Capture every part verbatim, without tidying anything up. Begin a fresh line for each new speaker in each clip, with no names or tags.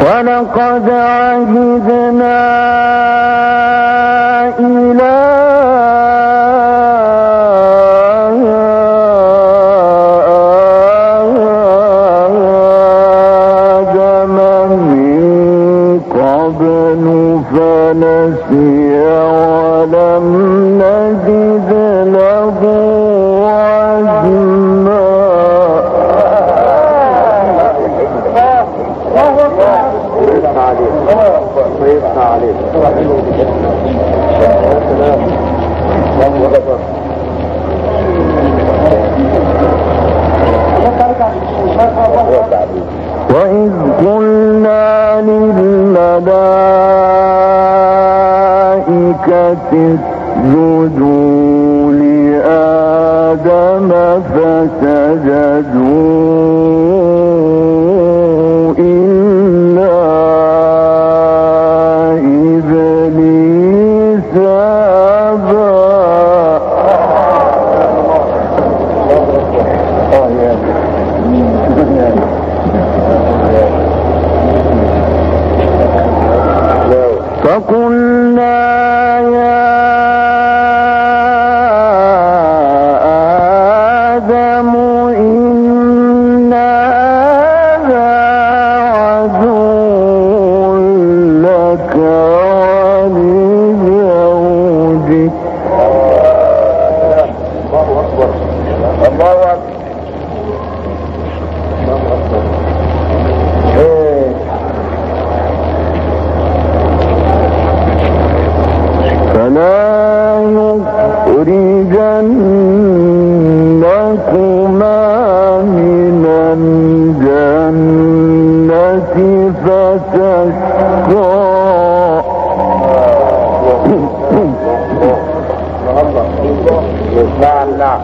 ولقد عهدنا إلى آدم من قبل فنسي ولم نجد له عزما.
ويبقى عليه
وإذ قلنا للملائكة اسجدوا لآدم فسجدوا إلا إبليس أبى. فقلنا يا آدم إن هذا عدو لك ولزوجك.
الله أكبر الله أكبر الله أكبر.
فلا يخرجنكما من الجنة فتشقى.
نعم نعم.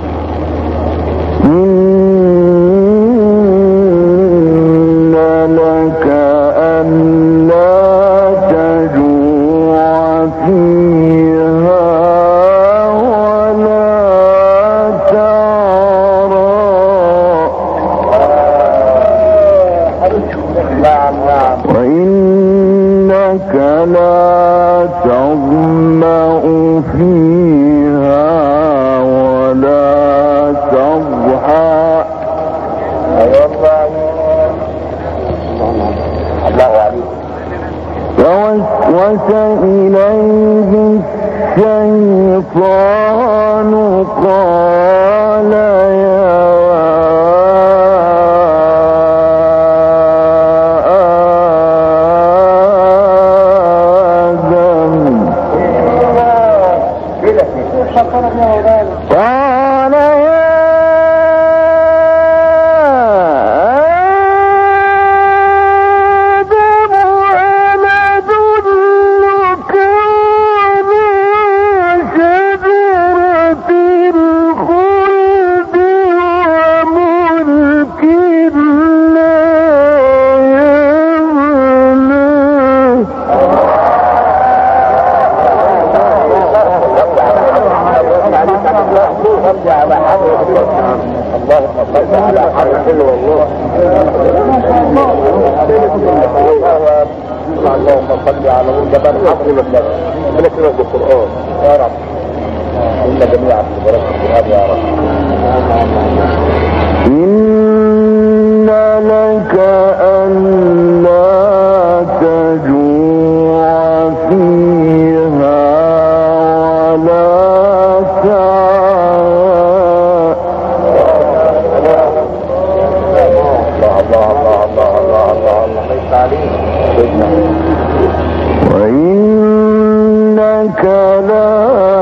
إن لك ألا تجوع فيها ولا تعرى.
نعم نعم.
وإنك لا تظمأ فيها ولا تضحى.
الله عليك.
فوسوس إليه الشيطان قال يا قال يا آدم أنا أدلك على شجرة الخلد وملك لا
ارجع على حضرة اللهم صل على حضرة الله. اللهم صل على جبل حضرة الله. ملك رب القرآن يا رب. إن جميعا ببركة القرآن يا رب.
إن لك ألا تجوع فيها ولا وإنك لا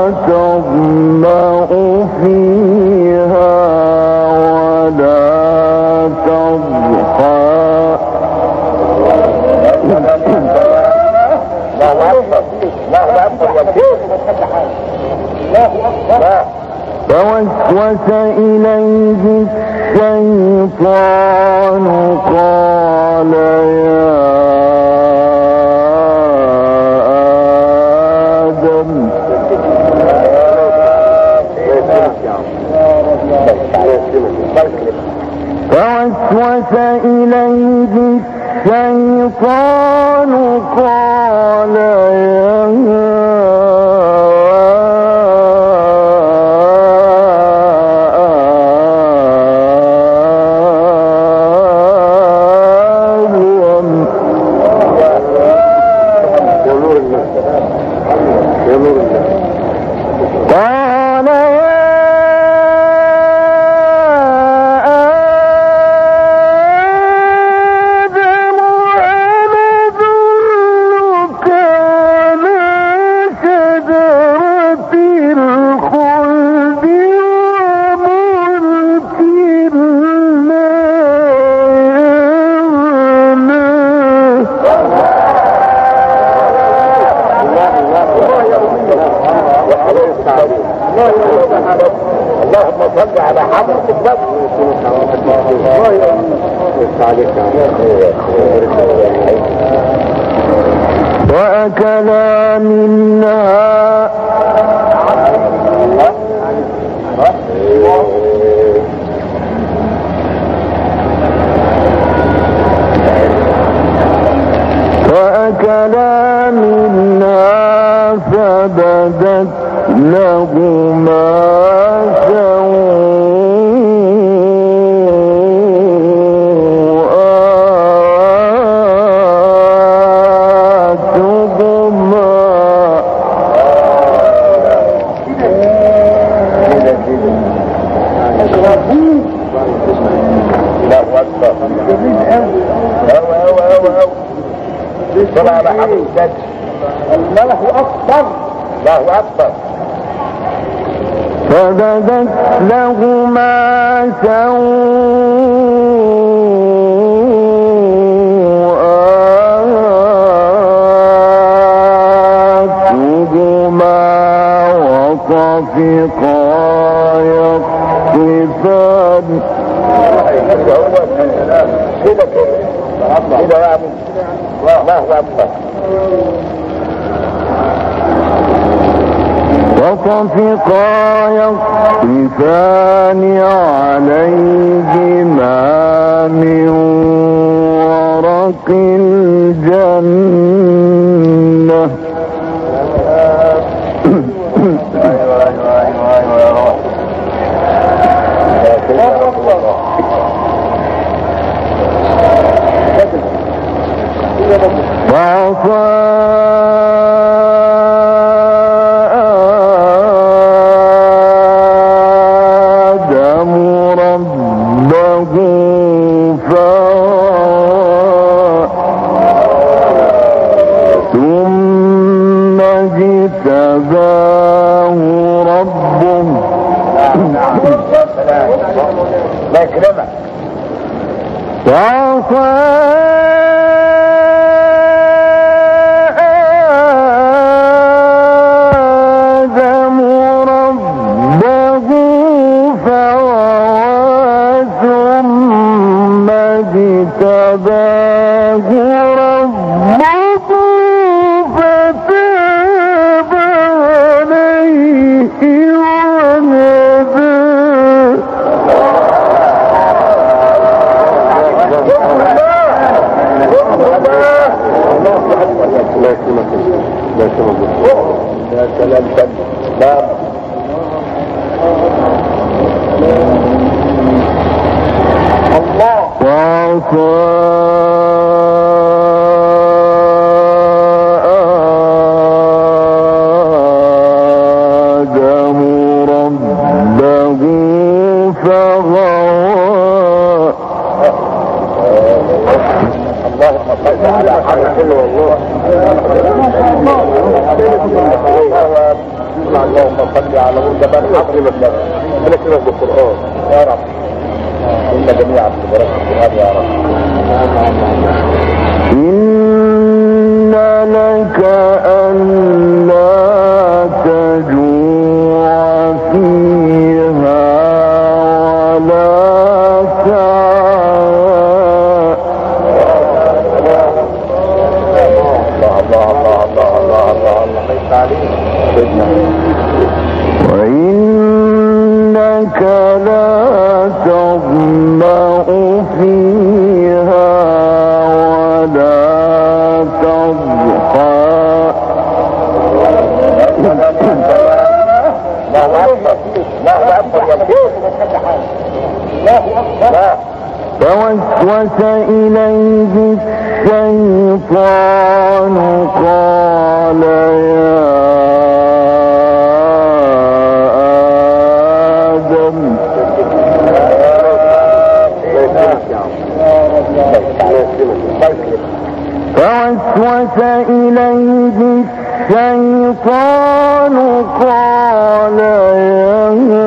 تظمأ فيها ولا تضحى. فوسوس إليه الشيطان قال يا آدم فوسوس إليه الشيطان الشيطان قال يا
اللهم صل على حضرة النبي.
وأكلا منها فأكلا منها فبدت لهما
صلى على حضرة النبي. الله أكبر الله أكبر.
فبدت لهما سوءاتهما وطفقا يخصفان
كده كده كده يا ابو الله اكبر.
وطفقا يخصفان عليهما من ورق الجنة وعصى آدم ربه فغوى ثم اجتباه ربه
لا يكرمك.
وعصى اجتباه ربه فتاب عليه وهدى.
يا سلام سلام. الله.
وعصى آدم ربه فغوى
اللهم صل على حضرة والله. اللهم صل على جبل حضرة النبي. بنكتبه بالقرآن يا رب. إن جميعا ببركة القرآن يا رب.
إن لك ألا تجوع فيها ولا تعرى. وإنك لا تظمأ فيها ولا
لا هو أكبر لا هو أكبر يا شيخ لا هو أكبر
فوسوس إليه الشيطان قال يا آدم فوسوس إليه الشيطان قال يا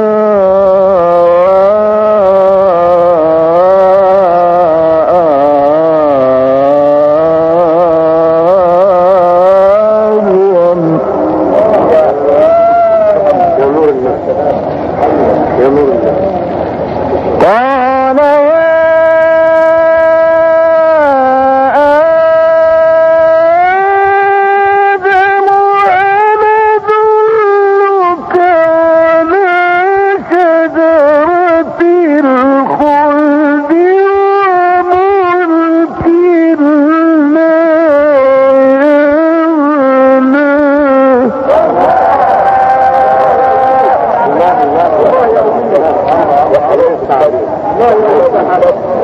الله